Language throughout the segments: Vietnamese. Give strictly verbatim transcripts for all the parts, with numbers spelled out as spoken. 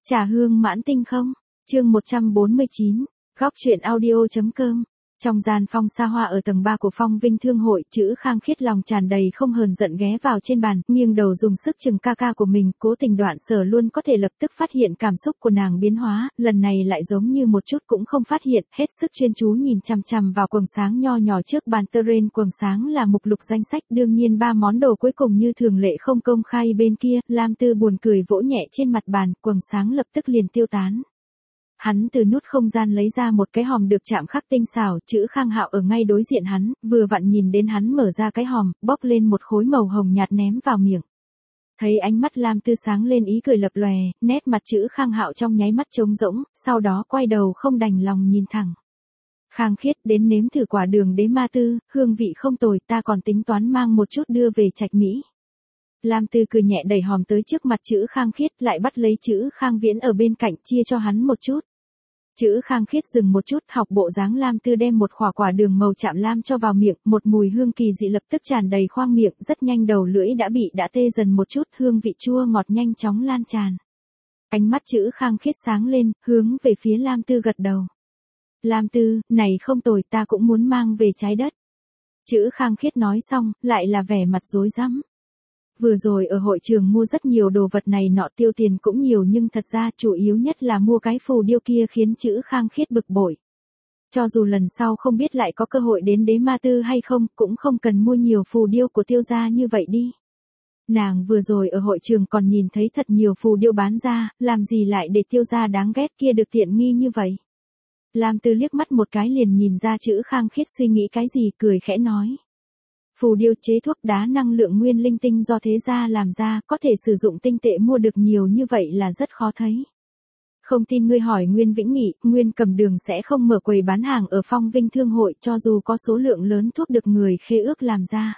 Trà hương mãn tinh không? Chương một trăm bốn mươi chín, góc truyện audio.com. Trong gian phong xa hoa ở tầng ba của Phong Vinh Thương hội, Chữ Khang Khiết lòng tràn đầy không hờn giận ghé vào trên bàn, nghiêng đầu dùng sức chừng ca ca của mình, cố tình Đoạn Sở luôn có thể lập tức phát hiện cảm xúc của nàng biến hóa, lần này lại giống như một chút cũng không phát hiện, hết sức chuyên chú nhìn chằm chằm vào quầng sáng nho nhỏ trước bàn tơ rên. Quầng sáng là mục lục danh sách, đương nhiên ba món đồ cuối cùng như thường lệ không công khai bên kia. Lam Tư buồn cười vỗ nhẹ trên mặt bàn, quầng sáng lập tức liền tiêu tán. Hắn từ nút không gian lấy ra một cái hòm được chạm khắc tinh xảo, Chữ Khang Hạo ở ngay đối diện hắn, vừa vặn nhìn đến hắn mở ra cái hòm, bóc lên một khối màu hồng nhạt ném vào miệng. Thấy ánh mắt Lam Tư sáng lên ý cười lập lòe, nét mặt Chữ Khang Hạo trong nháy mắt trống rỗng, sau đó quay đầu không đành lòng nhìn thẳng. Khang Khiết, đến nếm thử quả đường đế ma tư, hương vị không tồi, ta còn tính toán mang một chút đưa về Trạch Mỹ. Lam Tư cười nhẹ đẩy hòm tới trước mặt Chữ Khang Khiết, lại bắt lấy Chữ Khang Viễn ở bên cạnh chia cho hắn một chút. Chữ Khang Khiết dừng một chút, học bộ dáng Lam Tư đem một khỏa quả đường màu chạm lam cho vào miệng, một mùi hương kỳ dị lập tức tràn đầy khoang miệng, rất nhanh đầu lưỡi đã bị đã tê dần một chút, hương vị chua ngọt nhanh chóng lan tràn. Ánh mắt Chữ Khang Khiết sáng lên, hướng về phía Lam Tư gật đầu. Lam Tư, này không tồi, ta cũng muốn mang về trái đất. Chữ Khang Khiết nói xong, lại là vẻ mặt rối rắm. Vừa rồi ở hội trường mua rất nhiều đồ vật này nọ, tiêu tiền cũng nhiều, nhưng thật ra chủ yếu nhất là mua cái phù điêu kia khiến Chữ Khang Khiết bực bội. Cho dù lần sau không biết lại có cơ hội đến đế ma tư hay không, cũng không cần mua nhiều phù điêu của Tiêu gia như vậy đi. Nàng vừa rồi ở hội trường còn nhìn thấy thật nhiều phù điêu bán ra, làm gì lại để Tiêu gia đáng ghét kia được tiện nghi như vậy. Lam Tư liếc mắt một cái liền nhìn ra Chữ Khang Khiết suy nghĩ cái gì, cười khẽ nói. Phù điêu chế thuốc đá năng lượng nguyên linh tinh do thế gia làm ra, có thể sử dụng tinh tệ mua được nhiều như vậy là rất khó thấy. Không tin ngươi hỏi Nguyên Vĩnh Nghị, Nguyên Cầm Đường sẽ không mở quầy bán hàng ở Phong Vinh Thương hội, cho dù có số lượng lớn thuốc được người khế ước làm ra.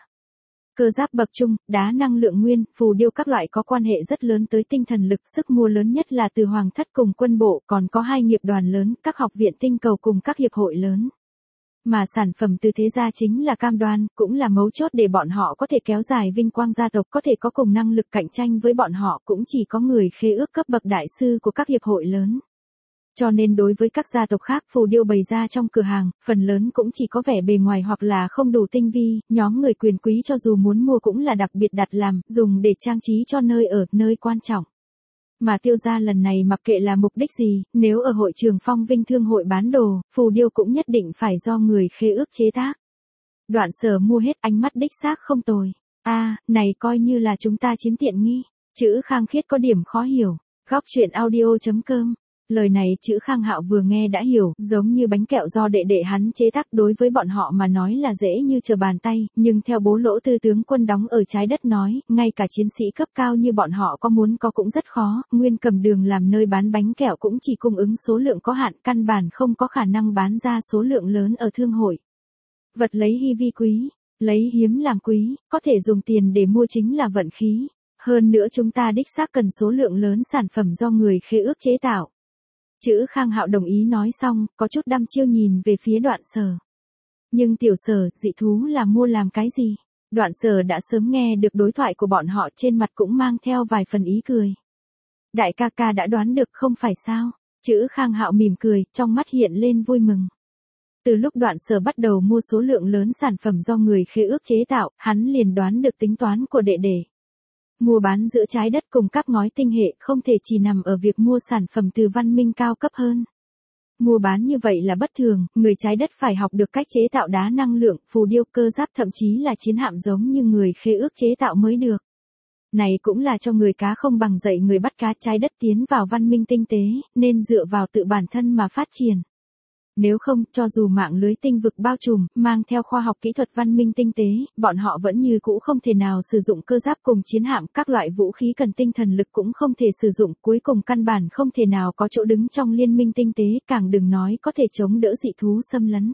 Cơ giáp bậc trung, đá năng lượng nguyên, phù điêu các loại có quan hệ rất lớn tới tinh thần lực, sức mua lớn nhất là từ Hoàng thất cùng quân bộ, còn có hai nghiệp đoàn lớn, các học viện tinh cầu cùng các hiệp hội lớn. Mà sản phẩm từ thế gia chính là cam đoan, cũng là mấu chốt để bọn họ có thể kéo dài vinh quang gia tộc, có thể có cùng năng lực cạnh tranh với bọn họ, cũng chỉ có người khế ước cấp bậc đại sư của các hiệp hội lớn. Cho nên đối với các gia tộc khác, phù điêu bày ra trong cửa hàng, phần lớn cũng chỉ có vẻ bề ngoài hoặc là không đủ tinh vi, nhóm người quyền quý cho dù muốn mua cũng là đặc biệt đặt làm, dùng để trang trí cho nơi ở, nơi quan trọng. Mà Tiêu gia lần này mặc kệ là mục đích gì, nếu ở hội trường Phong Vinh Thương hội bán đồ, phù điêu cũng nhất định phải do người khế ước chế tác. Đoạn Sở mua hết, ánh mắt đích xác không tồi. A, à, này coi như là chúng ta chiếm tiện nghi. Chữ Khang Khiết có điểm khó hiểu. Góc truyện audio.com. Lời này Chữ Khang Hạo vừa nghe đã hiểu, giống như bánh kẹo do đệ đệ hắn chế tác, đối với bọn họ mà nói là dễ như trở bàn tay, nhưng theo Bố Lỗ Tư tướng quân đóng ở trái đất nói, ngay cả chiến sĩ cấp cao như bọn họ có muốn có cũng rất khó, Nguyên Cầm Đường làm nơi bán bánh kẹo cũng chỉ cung ứng số lượng có hạn, căn bản không có khả năng bán ra số lượng lớn ở thương hội. Vật lấy hy vi quý, lấy hiếm làm quý, có thể dùng tiền để mua chính là vận khí. Hơn nữa chúng ta đích xác cần số lượng lớn sản phẩm do người khế ước chế tạo. Chữ Khang Hạo đồng ý nói xong, có chút đăm chiêu nhìn về phía Đoạn Sở. Nhưng Tiểu Sở, dị thú là mua làm cái gì? Đoạn Sở đã sớm nghe được đối thoại của bọn họ, trên mặt cũng mang theo vài phần ý cười. Đại ca ca đã đoán được không phải sao? Chữ Khang Hạo mỉm cười, trong mắt hiện lên vui mừng. Từ lúc Đoạn Sở bắt đầu mua số lượng lớn sản phẩm do người khế ước chế tạo, hắn liền đoán được tính toán của đệ đệ. Mua bán giữa trái đất cùng các ngói tinh hệ không thể chỉ nằm ở việc mua sản phẩm từ văn minh cao cấp hơn. Mua bán như vậy là bất thường, người trái đất phải học được cách chế tạo đá năng lượng, phù điêu, cơ giáp, thậm chí là chiến hạm giống như người khế ước chế tạo mới được. Này cũng là cho người cá không bằng dạy người bắt cá, trái đất tiến vào văn minh tinh tế, nên dựa vào tự bản thân mà phát triển. Nếu không, cho dù mạng lưới tinh vực bao trùm, mang theo khoa học kỹ thuật văn minh tinh tế, bọn họ vẫn như cũ không thể nào sử dụng cơ giáp cùng chiến hạm, các loại vũ khí cần tinh thần lực cũng không thể sử dụng, cuối cùng căn bản không thể nào có chỗ đứng trong liên minh tinh tế, càng đừng nói có thể chống đỡ dị thú xâm lấn.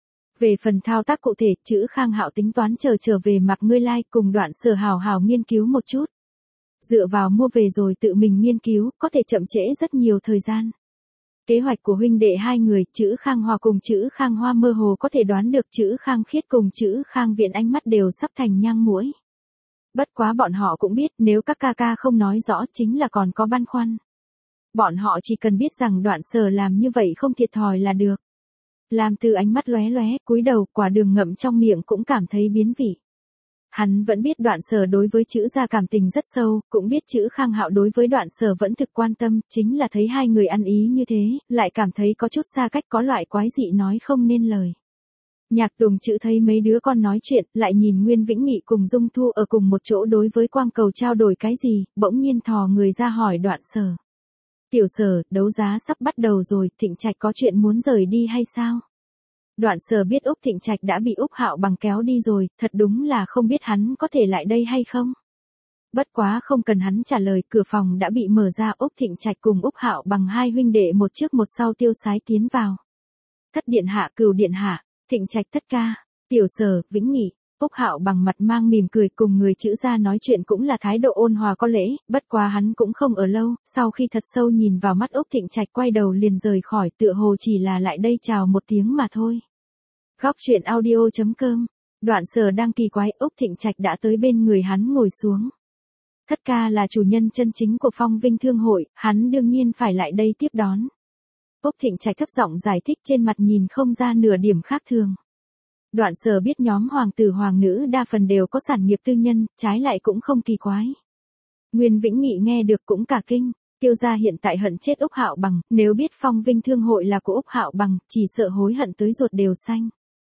Về phần thao tác cụ thể, Chữ Khang Hạo tính toán chờ trở về Mạc Ngươi Lai cùng Đoạn Sở hào hào nghiên cứu một chút. Dựa vào mua về rồi tự mình nghiên cứu, có thể chậm trễ rất nhiều thời gian. Kế hoạch của huynh đệ hai người, Chữ Khang Hoa cùng Chữ Khang Hoa mơ hồ có thể đoán được, Chữ Khang Khiết cùng Chữ Khang Viễn ánh mắt đều sắp thành nhang muỗi. Bất quá bọn họ cũng biết, nếu các ca ca không nói rõ chính là còn có băn khoăn. bọn họ chỉ cần biết rằng Đoạn Sở làm như vậy không thiệt thòi là được. Lam Tư ánh mắt lóe lóe, cúi đầu, quả đường ngậm trong miệng cũng cảm thấy biến vị. Hắn vẫn biết Đoạn Sở đối với Trữ gia cảm tình rất sâu, cũng biết Trữ Khang Hạo đối với Đoạn Sở vẫn thực quan tâm, chính là thấy hai người ăn ý như thế, lại cảm thấy có chút xa cách, có loại quái dị nói không nên lời. Nhạc Tùng Trữ thấy mấy đứa con nói chuyện, lại nhìn Nguyên Vĩnh Nghị cùng Dung Thu ở cùng một chỗ đối với Quang Cầu trao đổi cái gì, bỗng nhiên thò người ra hỏi Đoạn Sở. Tiểu Sở, đấu giá sắp bắt đầu rồi, Thịnh Trạch có chuyện muốn rời đi hay sao? Đoạn Sở biết Úc Thịnh Trạch đã bị Úc Hạo Bằng kéo đi rồi, thật đúng là không biết hắn có thể lại đây hay không. Bất quá không cần hắn trả lời, cửa phòng đã bị mở ra, Úc Thịnh Trạch cùng Úc Hạo Bằng hai huynh đệ một trước một sau tiêu sái tiến vào. Thất điện hạ, Cửu điện hạ, Thịnh Trạch thất ca, Tiểu Sở, Vĩnh Nghị. Úc Hạo Bằng mặt mang mỉm cười cùng người Trữ gia nói chuyện cũng là thái độ ôn hòa có lễ, bất quá hắn cũng không ở lâu, sau khi thật sâu nhìn vào mắt Úc Thịnh Trạch quay đầu liền rời khỏi, tựa hồ chỉ là lại đây chào một tiếng mà thôi. Góc truyện audio chấm com. Đoạn Sở đang kỳ quái, Úc Thịnh Trạch đã tới bên người hắn ngồi xuống. Thất ca là chủ nhân chân chính của Phong Vinh Thương hội, hắn đương nhiên phải lại đây tiếp đón. Úc Thịnh Trạch thấp giọng giải thích, trên mặt nhìn không ra nửa điểm khác thường. Đoạn Sở biết nhóm hoàng tử hoàng nữ đa phần đều có sản nghiệp tư nhân, trái lại cũng không kỳ quái. Nguyên Vĩnh Nghị nghe được cũng cả kinh, Tiêu gia hiện tại hận chết Úc Hạo Bằng, nếu biết Phong Vinh Thương hội là của Úc Hạo Bằng, chỉ sợ hối hận tới ruột đều xanh.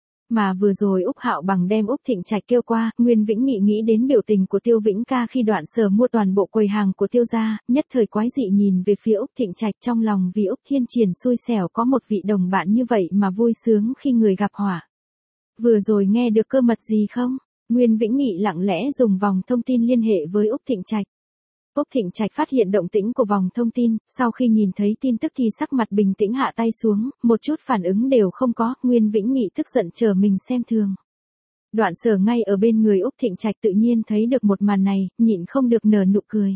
Mà vừa rồi Úc Hạo Bằng đem Úc Thịnh Trạch kêu qua, Nguyên Vĩnh Nghị nghĩ đến biểu tình của Tiêu Vĩnh Ca khi Đoạn Sở mua toàn bộ quầy hàng của Tiêu gia, nhất thời quái dị nhìn về phía Úc Thịnh Trạch, trong lòng vì Úc Thiên Triển xui xẻo có một vị đồng bạn như vậy mà vui sướng khi người gặp họa. Vừa rồi nghe được cơ mật gì không? Nguyên Vĩnh Nghị lặng lẽ dùng vòng thông tin liên hệ với Úc Thịnh Trạch. Úc Thịnh Trạch phát hiện động tĩnh của vòng thông tin, sau khi nhìn thấy tin tức thì sắc mặt bình tĩnh hạ tay xuống, một chút phản ứng đều không có, Nguyên Vĩnh Nghị tức giận chờ mình xem thường. Đoạn Sở ngay ở bên người Úc Thịnh Trạch tự nhiên thấy được một màn này, nhịn không được nở nụ cười.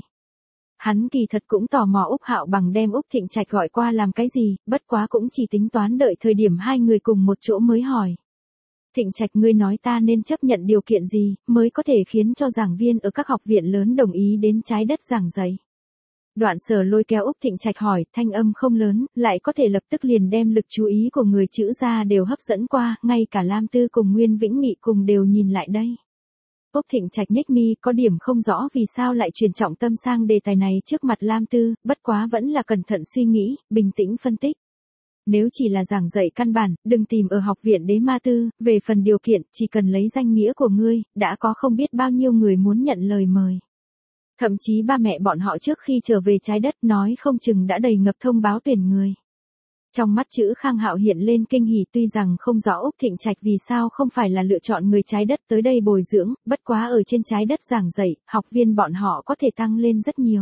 Hắn kỳ thật cũng tò mò Úc Hạo Bằng đem Úc Thịnh Trạch gọi qua làm cái gì, bất quá cũng chỉ tính toán đợi thời điểm hai người cùng một chỗ mới hỏi. Thịnh Trạch, ngươi nói ta nên chấp nhận điều kiện gì, mới có thể khiến cho giảng viên ở các học viện lớn đồng ý đến trái đất giảng dạy? Đoạn Sở lôi kéo Úc Thịnh Trạch hỏi, thanh âm không lớn, lại có thể lập tức liền đem lực chú ý của người Trữ gia đều hấp dẫn qua, ngay cả Lam Tư cùng Nguyên Vĩnh Nghị cùng đều nhìn lại đây. Úc Thịnh Trạch nhếch mi, có điểm không rõ vì sao lại truyền trọng tâm sang đề tài này trước mặt Lam Tư, bất quá vẫn là cẩn thận suy nghĩ, bình tĩnh phân tích. Nếu chỉ là giảng dạy căn bản, đừng tìm ở học viện Đế Ma Tư, về phần điều kiện, chỉ cần lấy danh nghĩa của ngươi, đã có không biết bao nhiêu người muốn nhận lời mời. Thậm chí ba mẹ bọn họ trước khi trở về trái đất nói không chừng đã đầy ngập thông báo tuyển người. Trong mắt Trữ Khang Hạo hiện lên kinh hỉ, tuy rằng không rõ Úc Thịnh Trạch vì sao không phải là lựa chọn người trái đất tới đây bồi dưỡng, bất quá ở trên trái đất giảng dạy, học viên bọn họ có thể tăng lên rất nhiều.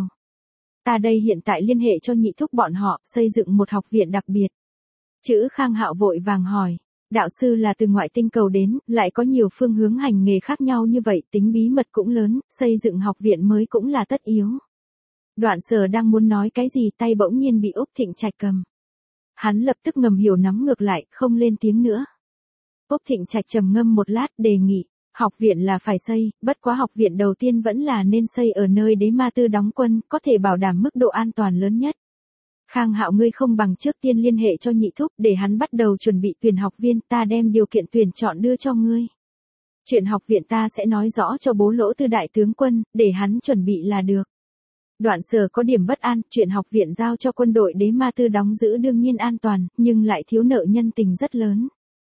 Ta đây hiện tại liên hệ cho nhị thúc bọn họ, xây dựng một học viện đặc biệt. Trữ Khang Hạo vội vàng hỏi, đạo sư là từ ngoại tinh cầu đến, lại có nhiều phương hướng hành nghề khác nhau như vậy, tính bí mật cũng lớn, xây dựng học viện mới cũng là tất yếu. Đoạn Sở đang muốn nói cái gì, tay bỗng nhiên bị Úc Thịnh Trạch cầm. Hắn lập tức ngầm hiểu nắm ngược lại, không lên tiếng nữa. Úc Thịnh Trạch trầm ngâm một lát, đề nghị, học viện là phải xây, bất quá học viện đầu tiên vẫn là nên xây ở nơi Đế Ma Tư đóng quân, có thể bảo đảm mức độ an toàn lớn nhất. Khang Hạo, ngươi không bằng trước tiên liên hệ cho nhị thúc để hắn bắt đầu chuẩn bị tuyển học viên, ta đem điều kiện tuyển chọn đưa cho ngươi. Chuyện học viện ta sẽ nói rõ cho bố Lỗ Tư đại tướng quân, để hắn chuẩn bị là được. Đoạn Sở có điểm bất an, chuyện học viện giao cho quân đội Đế Ma Tư đóng giữ đương nhiên an toàn, nhưng lại thiếu nợ nhân tình rất lớn.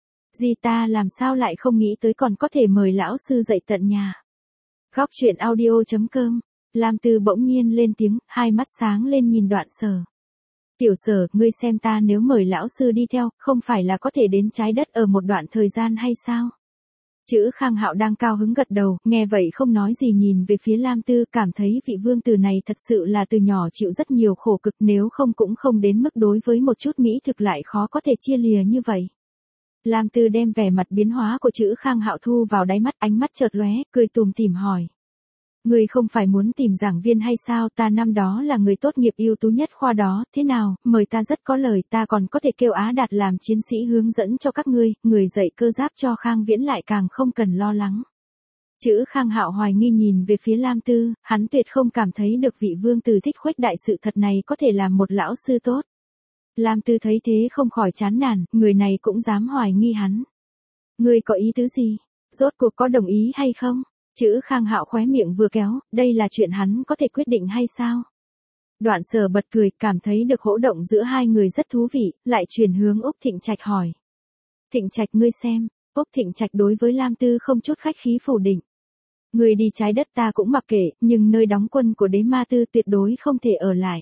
Gì ta làm sao lại không nghĩ tới còn có thể mời lão sư dạy tận nhà. Góc truyện audio chấm com. Lam Tư bỗng nhiên lên tiếng, hai mắt sáng lên nhìn Đoạn Sở. Tiểu Sở, ngươi xem ta nếu mời lão sư đi theo, không phải là có thể đến trái đất ở một đoạn thời gian hay sao? Trữ Khang Hạo đang cao hứng gật đầu, nghe vậy không nói gì nhìn về phía Lam Tư, cảm thấy vị vương tử này thật sự là từ nhỏ chịu rất nhiều khổ cực, nếu không cũng không đến mức đối với một chút mỹ thực lại khó có thể chia lìa như vậy. Lam Tư đem vẻ mặt biến hóa của Trữ Khang Hạo thu vào đáy mắt, ánh mắt chợt lóe, cười tủm tỉm hỏi. Ngươi không phải muốn tìm giảng viên hay sao, ta năm đó là người tốt nghiệp ưu tú nhất khoa đó, thế nào, mời ta rất có lời, ta còn có thể kêu Á Đạt làm chiến sĩ hướng dẫn cho các ngươi, người dạy cơ giáp cho Khang Viễn lại càng không cần lo lắng. Chữ Khang Hạo hoài nghi nhìn về phía Lam Tư, hắn tuyệt không cảm thấy được vị vương tử thích khuếch đại sự thật này có thể làm một lão sư tốt. Lam Tư thấy thế không khỏi chán nản, người này cũng dám hoài nghi hắn. Ngươi có ý tứ gì? Rốt cuộc có đồng ý hay không? Chữ Khang Hạo khóe miệng vừa kéo, đây là chuyện hắn có thể quyết định hay sao? Đoạn Sở bật cười, cảm thấy được hỗ động giữa hai người rất thú vị, lại chuyển hướng Úc Thịnh Trạch hỏi. Thịnh Trạch ngươi xem, Úc Thịnh Trạch đối với Lam Tư không chút khách khí phủ định. Ngươi đi trái đất ta cũng mặc kệ, nhưng nơi đóng quân của Đế Ma Tư tuyệt đối không thể ở lại.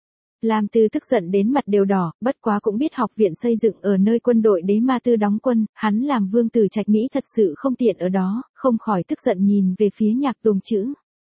Lam Tư tức giận đến mặt đều đỏ, bất quá cũng biết học viện xây dựng ở nơi quân đội Đế Ma Tư đóng quân, hắn làm vương tử Trạch Mỹ thật sự không tiện ở đó, không khỏi tức giận nhìn về phía Nhạc Tùng Chữ.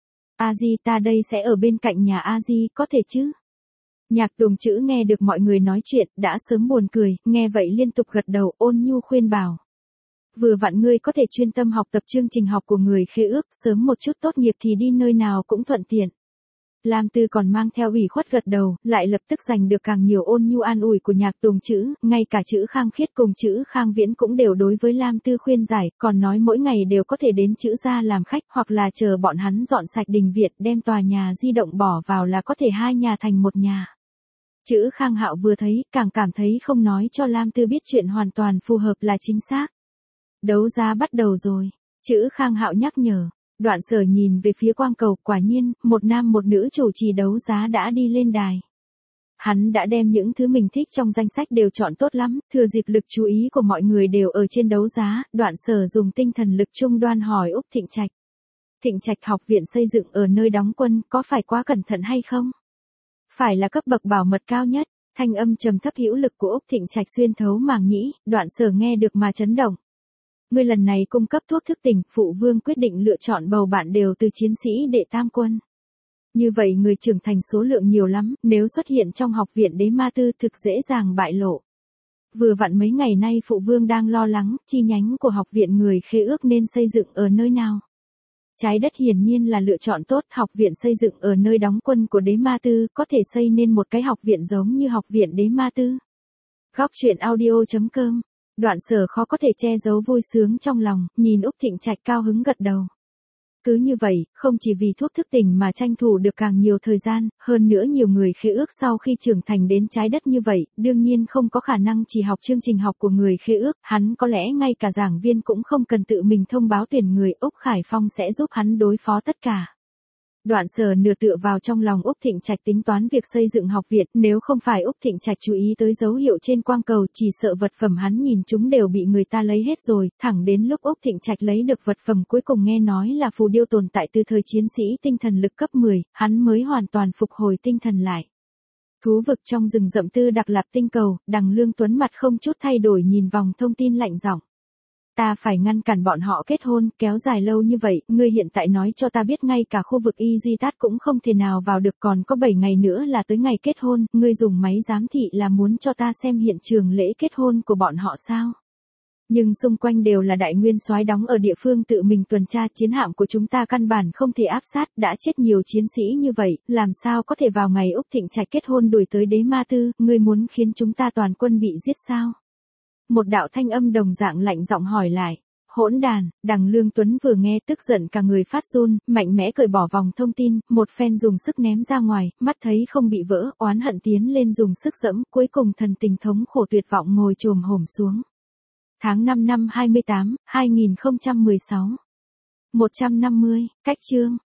A Di ta đây sẽ ở bên cạnh nhà A Di, có thể chứ? Nhạc Tùng Chữ nghe được mọi người nói chuyện, đã sớm buồn cười, nghe vậy liên tục gật đầu, ôn nhu khuyên bảo. Vừa vặn ngươi có thể chuyên tâm học tập chương trình học của người Khê Ước, sớm một chút tốt nghiệp thì đi nơi nào cũng thuận tiện. Lam Tư còn mang theo ủy khuất gật đầu, lại lập tức giành được càng nhiều ôn nhu an ủi của Nhạc Tùng Chữ, ngay cả Chữ Khang Khiết cùng Chữ Khang Viễn cũng đều đối với Lam Tư khuyên giải, còn nói mỗi ngày đều có thể đến Chữ gia làm khách, hoặc là chờ bọn hắn dọn sạch đình viện đem tòa nhà di động bỏ vào là có thể hai nhà thành một nhà. Chữ Khang Hạo vừa thấy, càng cảm thấy không nói cho Lam Tư biết chuyện hoàn toàn phù hợp là chính xác. Đấu giá bắt đầu rồi, Chữ Khang Hạo nhắc nhở. Đoạn Sở nhìn về phía quang cầu, quả nhiên, một nam một nữ chủ trì đấu giá đã đi lên đài. Hắn đã đem những thứ mình thích trong danh sách đều chọn tốt lắm, thừa dịp lực chú ý của mọi người đều ở trên đấu giá, Đoạn Sở dùng tinh thần lực trung đoan hỏi Úc Thịnh Trạch. Thịnh Trạch học viện xây dựng ở nơi đóng quân, có phải quá cẩn thận hay không? Phải là cấp bậc bảo mật cao nhất, thanh âm trầm thấp hữu lực của Úc Thịnh Trạch xuyên thấu màng nhĩ, Đoạn Sở nghe được mà chấn động. Ngươi lần này cung cấp thuốc thức tỉnh, phụ vương quyết định lựa chọn bầu bạn đều từ chiến sĩ đệ tam quân. Như vậy người trưởng thành số lượng nhiều lắm, nếu xuất hiện trong học viện Đế Ma Tư thực dễ dàng bại lộ. Vừa vặn mấy ngày nay phụ vương đang lo lắng, chi nhánh của học viện người Khê Ước nên xây dựng ở nơi nào. Trái đất hiển nhiên là lựa chọn tốt, học viện xây dựng ở nơi đóng quân của Đế Ma Tư, có thể xây nên một cái học viện giống như học viện Đế Ma Tư. Góc truyện audio chấm com. Đoạn Sở khó có thể che giấu vui sướng trong lòng, nhìn Úc Thịnh Trạch cao hứng gật đầu. Cứ như vậy, không chỉ vì thuốc thức tỉnh mà tranh thủ được càng nhiều thời gian, hơn nữa nhiều người Khê Ước sau khi trưởng thành đến trái đất như vậy, đương nhiên không có khả năng chỉ học chương trình học của người Khê Ước, hắn có lẽ ngay cả giảng viên cũng không cần tự mình thông báo tuyển người, Úc Khải Phong sẽ giúp hắn đối phó tất cả. Đoạn Sở nửa tựa vào trong lòng Úc Thịnh Trạch tính toán việc xây dựng học viện, nếu không phải Úc Thịnh Trạch chú ý tới dấu hiệu trên quang cầu, chỉ sợ vật phẩm hắn nhìn chúng đều bị người ta lấy hết rồi, thẳng đến lúc Úc Thịnh Trạch lấy được vật phẩm cuối cùng nghe nói là phù điêu tồn tại từ thời chiến sĩ tinh thần lực cấp mười, hắn mới hoàn toàn phục hồi tinh thần lại. Thú vực trong rừng rậm Tư Đặc Lạp tinh cầu, Đằng Lương Tuấn mặt không chút thay đổi nhìn vòng thông tin lạnh giọng. Ta phải ngăn cản bọn họ kết hôn, kéo dài lâu như vậy, ngươi hiện tại nói cho ta biết ngay cả khu vực Y Duy Tát cũng không thể nào vào được, còn có bảy ngày nữa là tới ngày kết hôn, ngươi dùng máy giám thị là muốn cho ta xem hiện trường lễ kết hôn của bọn họ sao? Nhưng xung quanh đều là đại nguyên soái đóng ở địa phương tự mình tuần tra, chiến hạm của chúng ta căn bản không thể áp sát, đã chết nhiều chiến sĩ như vậy, làm sao có thể vào ngày Úc Thịnh Trạch kết hôn đuổi tới Đế Ma Tư, ngươi muốn khiến chúng ta toàn quân bị giết sao? Một đạo thanh âm đồng dạng lạnh giọng hỏi lại. Hỗn đàn, Đằng Lương Tuấn vừa nghe tức giận cả người phát run, mạnh mẽ cởi bỏ vòng thông tin, một phen dùng sức ném ra ngoài, mắt thấy không bị vỡ, oán hận tiến lên dùng sức dẫm, cuối cùng thần tình thống khổ tuyệt vọng ngồi chồm hổm xuống. Tháng năm năm hai mươi tám, hai nghìn không trăm mười sáu. một trăm năm mươi, cách chương,